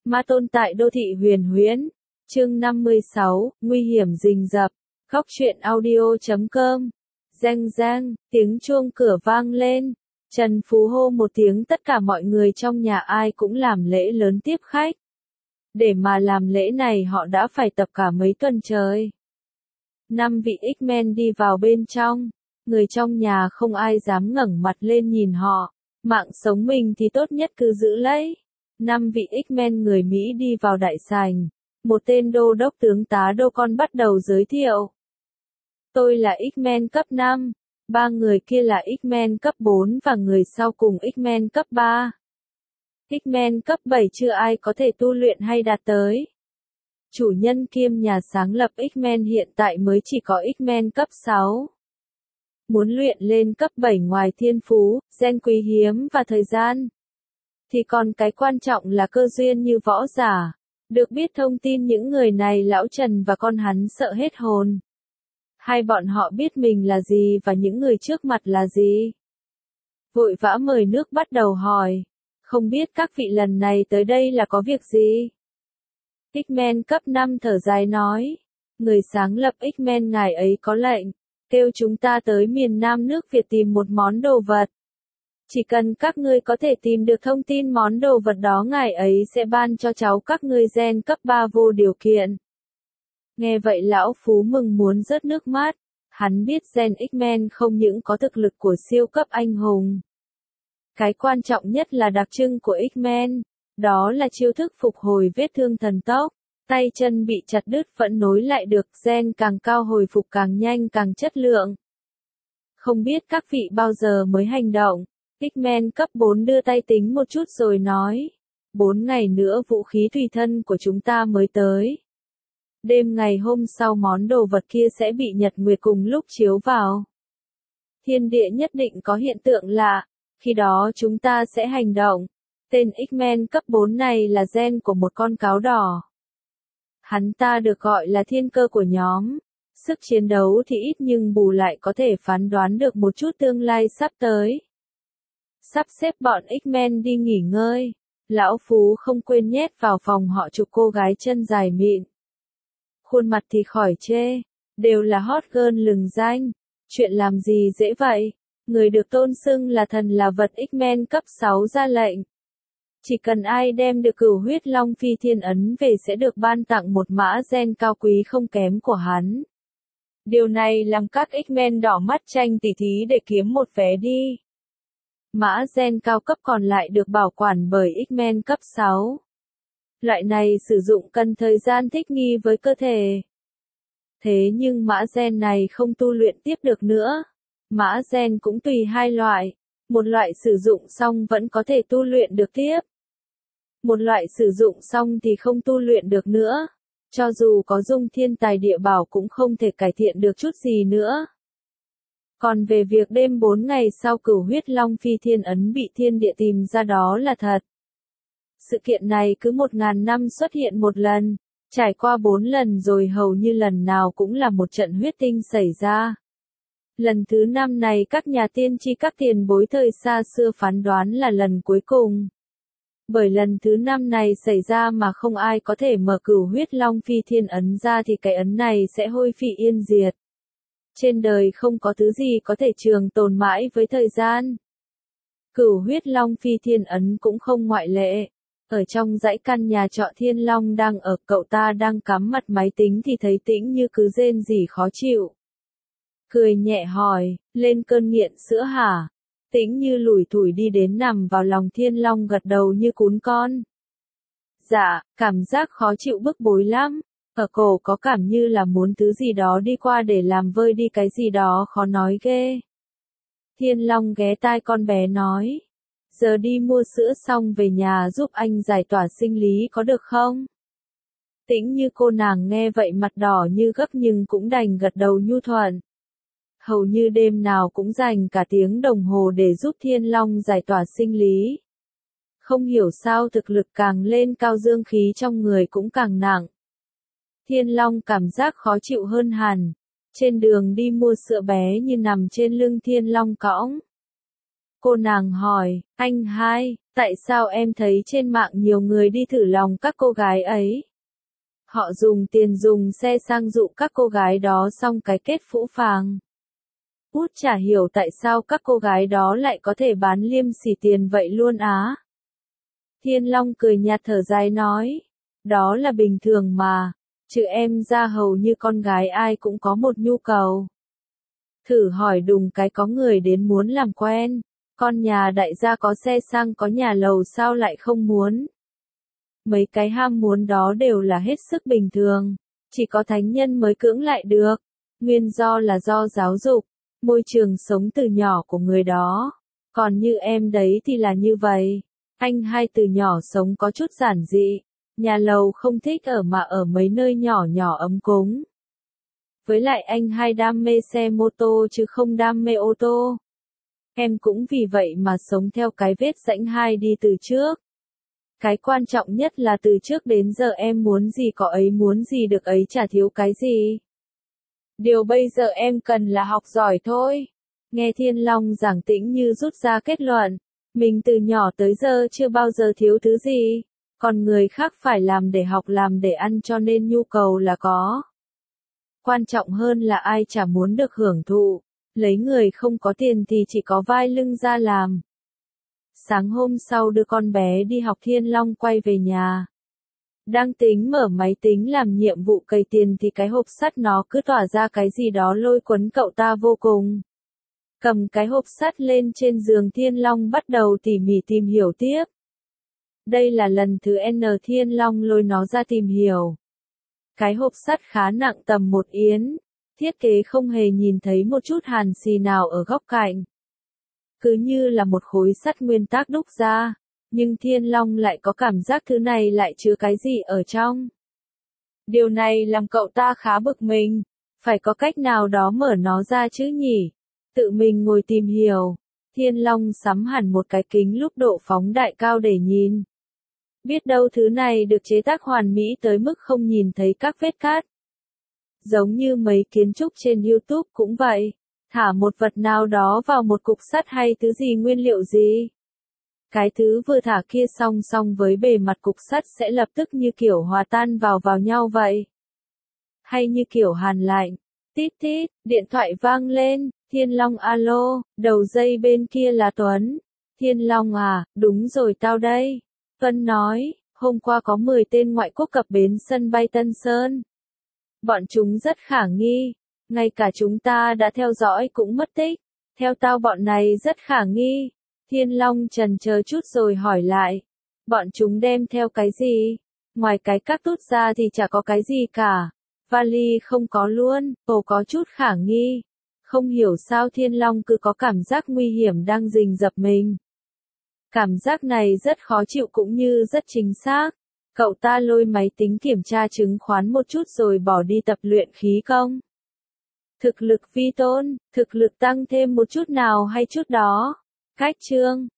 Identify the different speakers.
Speaker 1: Ma tôn tại đô thị huyền huyễn. Chương 56, nguy hiểm rình rập. Góc truyện audio.com. Reng reng, tiếng chuông cửa vang lên. Trần Phú hô một tiếng, tất cả mọi người trong nhà ai cũng làm lễ lớn tiếp khách. Để mà làm lễ này họ đã phải tập cả mấy tuần trời. 5 vị X-Men đi vào bên trong. Người trong nhà không ai dám ngẩng mặt lên nhìn họ. Mạng sống mình thì tốt nhất cứ giữ lấy. 5 vị X-Men người Mỹ đi vào đại sảnh. Một tên đô đốc tướng tá đô con bắt đầu giới thiệu. Tôi là X-Men cấp 5. 3 người kia là X-Men cấp 4 và người sau cùng X-Men cấp 3. X-Men cấp 7 chưa ai có thể tu luyện hay đạt tới. Chủ nhân kiêm nhà sáng lập X-Men hiện tại mới chỉ có X-Men cấp 6. Muốn luyện lên cấp 7 ngoài thiên phú, gen quý hiếm và thời gian, thì còn cái quan trọng là cơ duyên như võ giả. Được biết thông tin những người này lão Trần và con hắn sợ hết hồn. Hai bọn họ biết mình là gì và những người trước mặt là gì. Vội vã mời nước bắt đầu hỏi. Không biết các vị lần này tới đây là có việc gì? X-Men cấp 5 thở dài nói. Người sáng lập X-Men ngài ấy có lệnh, kêu chúng ta tới miền Nam nước Việt tìm một món đồ vật. Chỉ cần các ngươi có thể tìm được thông tin món đồ vật đó ngài ấy sẽ ban cho cháu các ngươi gen cấp 3 vô điều kiện. Nghe vậy lão Phú mừng muốn rớt nước mắt. Hắn biết gen X-Men không những có thực lực của siêu cấp anh hùng. Cái quan trọng nhất là đặc trưng của X-Men. Đó là chiêu thức phục hồi vết thương thần tốc. Tay chân bị chặt đứt vẫn nối lại được, gen càng cao hồi phục càng nhanh càng chất lượng. Không biết các vị bao giờ mới hành động? X-Men cấp 4 đưa tay tính một chút rồi nói. 4 ngày nữa vũ khí tùy thân của chúng ta mới tới. Đêm ngày hôm sau món đồ vật kia sẽ bị nhật nguyệt cùng lúc chiếu vào. Thiên địa nhất định có hiện tượng lạ. Khi đó chúng ta sẽ hành động. Tên X-Men cấp 4 này là gen của một con cáo đỏ. Hắn ta được gọi là thiên cơ của nhóm. Sức chiến đấu thì ít nhưng bù lại có thể phán đoán được một chút tương lai sắp tới. Sắp xếp bọn X-Men đi nghỉ ngơi. Lão Phú không quên nhét vào phòng họ chụp cô gái chân dài mịn. Khuôn mặt thì khỏi chê. Đều là hot girl lừng danh. Chuyện làm gì dễ vậy? Người được tôn xưng là thần là vật X-Men cấp 6 ra lệnh. Chỉ cần ai đem được cửu huyết long phi thiên ấn về sẽ được ban tặng một mã gen cao quý không kém của hắn. Điều này làm các X-Men đỏ mắt tranh tỉ thí để kiếm một vé đi. Mã gen cao cấp còn lại được bảo quản bởi X-Men cấp 6. Loại này sử dụng cần thời gian thích nghi với cơ thể. Thế nhưng mã gen này không tu luyện tiếp được nữa. Mã gen cũng tùy hai loại. Một loại sử dụng xong vẫn có thể tu luyện được tiếp. Một loại sử dụng xong thì không tu luyện được nữa. Cho dù có dung thiên tài địa bảo cũng không thể cải thiện được chút gì nữa. Còn về việc đêm 4 ngày sau cửu huyết long phi thiên ấn bị thiên địa tìm ra đó là thật. Sự kiện này cứ 1000 năm xuất hiện một lần. Trải qua 4 lần rồi hầu như lần nào cũng là một trận huyết tinh xảy ra. Lần thứ 5 này các nhà tiên tri các tiền bối thời xa xưa phán đoán là lần cuối cùng. Bởi lần thứ 5 này xảy ra mà không ai có thể mở cửu huyết long phi thiên ấn ra thì cái ấn này sẽ hôi phi yên diệt. Trên đời không có thứ gì có thể trường tồn mãi với thời gian. Cửu huyết long phi thiên ấn cũng không ngoại lệ. Ở trong dãy căn nhà trọ Thiên Long đang ở, cậu ta đang cắm mặt máy tính thì thấy Tĩnh Như cứ rên rỉ khó chịu. Cười nhẹ hỏi, lên cơn nghiện sữa hả? Tĩnh Như lủi thủi đi đến nằm vào lòng Thiên Long gật đầu như cún con. Dạ, cảm giác khó chịu bức bối lắm. Ở cổ có cảm như là muốn thứ gì đó đi qua để làm vơi đi cái gì đó khó nói ghê. Thiên Long ghé tai con bé nói. Giờ đi mua sữa xong về nhà giúp anh giải tỏa sinh lý có được không? Tĩnh Như cô nàng nghe vậy mặt đỏ như gấc nhưng cũng đành gật đầu nhu thuận. Hầu như đêm nào cũng dành cả tiếng đồng hồ để giúp Thiên Long giải tỏa sinh lý. Không hiểu sao thực lực càng lên cao dương khí trong người cũng càng nặng. Thiên Long cảm giác khó chịu hơn hẳn. Trên đường đi mua sữa bé như nằm trên lưng Thiên Long cõng. Cô nàng hỏi, anh hai, tại sao em thấy trên mạng nhiều người đi thử lòng các cô gái ấy? Họ dùng tiền dùng xe sang dụ các cô gái đó xong cái kết phũ phàng. Út chả hiểu tại sao các cô gái đó lại có thể bán liêm sỉ tiền vậy luôn á. Thiên Long cười nhạt thở dài nói, đó là bình thường mà, chứ em ra hầu như con gái ai cũng có một nhu cầu. Thử hỏi đùng cái có người đến muốn làm quen, con nhà đại gia có xe sang có nhà lầu sao lại không muốn. Mấy cái ham muốn đó đều là hết sức bình thường, chỉ có thánh nhân mới cưỡng lại được, nguyên do là do giáo dục, môi trường sống từ nhỏ của người đó, còn như em đấy thì là như vậy, anh hai từ nhỏ sống có chút giản dị, nhà lầu không thích ở mà ở mấy nơi nhỏ nhỏ ấm cúng. Với lại anh hai đam mê xe mô tô chứ không đam mê ô tô. Em cũng vì vậy mà sống theo cái vết rãnh hai đi từ trước. Cái quan trọng nhất là từ trước đến giờ em muốn gì có ấy, muốn gì được ấy, chả thiếu cái gì. Điều bây giờ em cần là học giỏi thôi. Nghe Thiên Long giảng tĩnh như rút ra kết luận. Mình từ nhỏ tới giờ chưa bao giờ thiếu thứ gì. Còn người khác phải làm để học, làm để ăn, cho nên nhu cầu là có. Quan trọng hơn là ai chả muốn được hưởng thụ. Lấy người không có tiền thì chỉ có vai lưng ra làm. Sáng hôm sau đưa con bé đi học, Thiên Long quay về nhà. Đang tính mở máy tính làm nhiệm vụ cày tiền thì cái hộp sắt nó cứ tỏa ra cái gì đó lôi cuốn cậu ta vô cùng. Cầm cái hộp sắt lên trên giường, Thiên Long bắt đầu tỉ mỉ tìm hiểu tiếp. Đây là lần thứ N Thiên Long lôi nó ra tìm hiểu. Cái hộp sắt khá nặng, tầm 1 yến. Thiết kế không hề nhìn thấy một chút hàn xì nào ở góc cạnh. Cứ như là một khối sắt nguyên tắc đúc ra, nhưng Thiên Long lại có cảm giác thứ này lại chứa cái gì ở trong. Điều này làm cậu ta khá bực mình, phải có cách nào đó mở nó ra chứ nhỉ? Tự mình ngồi tìm hiểu, Thiên Long sắm hẳn một cái kính lúp độ phóng đại cao để nhìn. Biết đâu thứ này được chế tác hoàn mỹ tới mức không nhìn thấy các vết cắt. Giống như mấy kiến trúc trên YouTube cũng vậy. Thả một vật nào đó vào một cục sắt hay thứ gì, nguyên liệu gì. Cái thứ vừa thả kia song song với bề mặt cục sắt sẽ lập tức như kiểu hòa tan vào nhau vậy. Hay như kiểu hàn lạnh. Tít tít, điện thoại vang lên, Thiên Long alo, đầu dây bên kia là Tuấn. Thiên Long à, đúng rồi tao đây. Tuấn nói, hôm qua có 10 tên ngoại quốc cập bến sân bay Tân Sơn. Bọn chúng rất khả nghi. Ngay cả chúng ta đã theo dõi cũng mất tích. Theo tao bọn này rất khả nghi. Thiên Long chần chờ chút rồi hỏi lại. Bọn chúng đem theo cái gì? Ngoài cái cactus ra thì chả có cái gì cả. Vali không có luôn. Ồ, có chút khả nghi. Không hiểu sao Thiên Long cứ có cảm giác nguy hiểm đang rình rập mình. Cảm giác này rất khó chịu cũng như rất chính xác. Cậu ta lôi máy tính kiểm tra chứng khoán một chút rồi bỏ đi tập luyện khí công. Thực lực vi tôn, thực lực tăng thêm một chút nào hay chút đó. Cách chương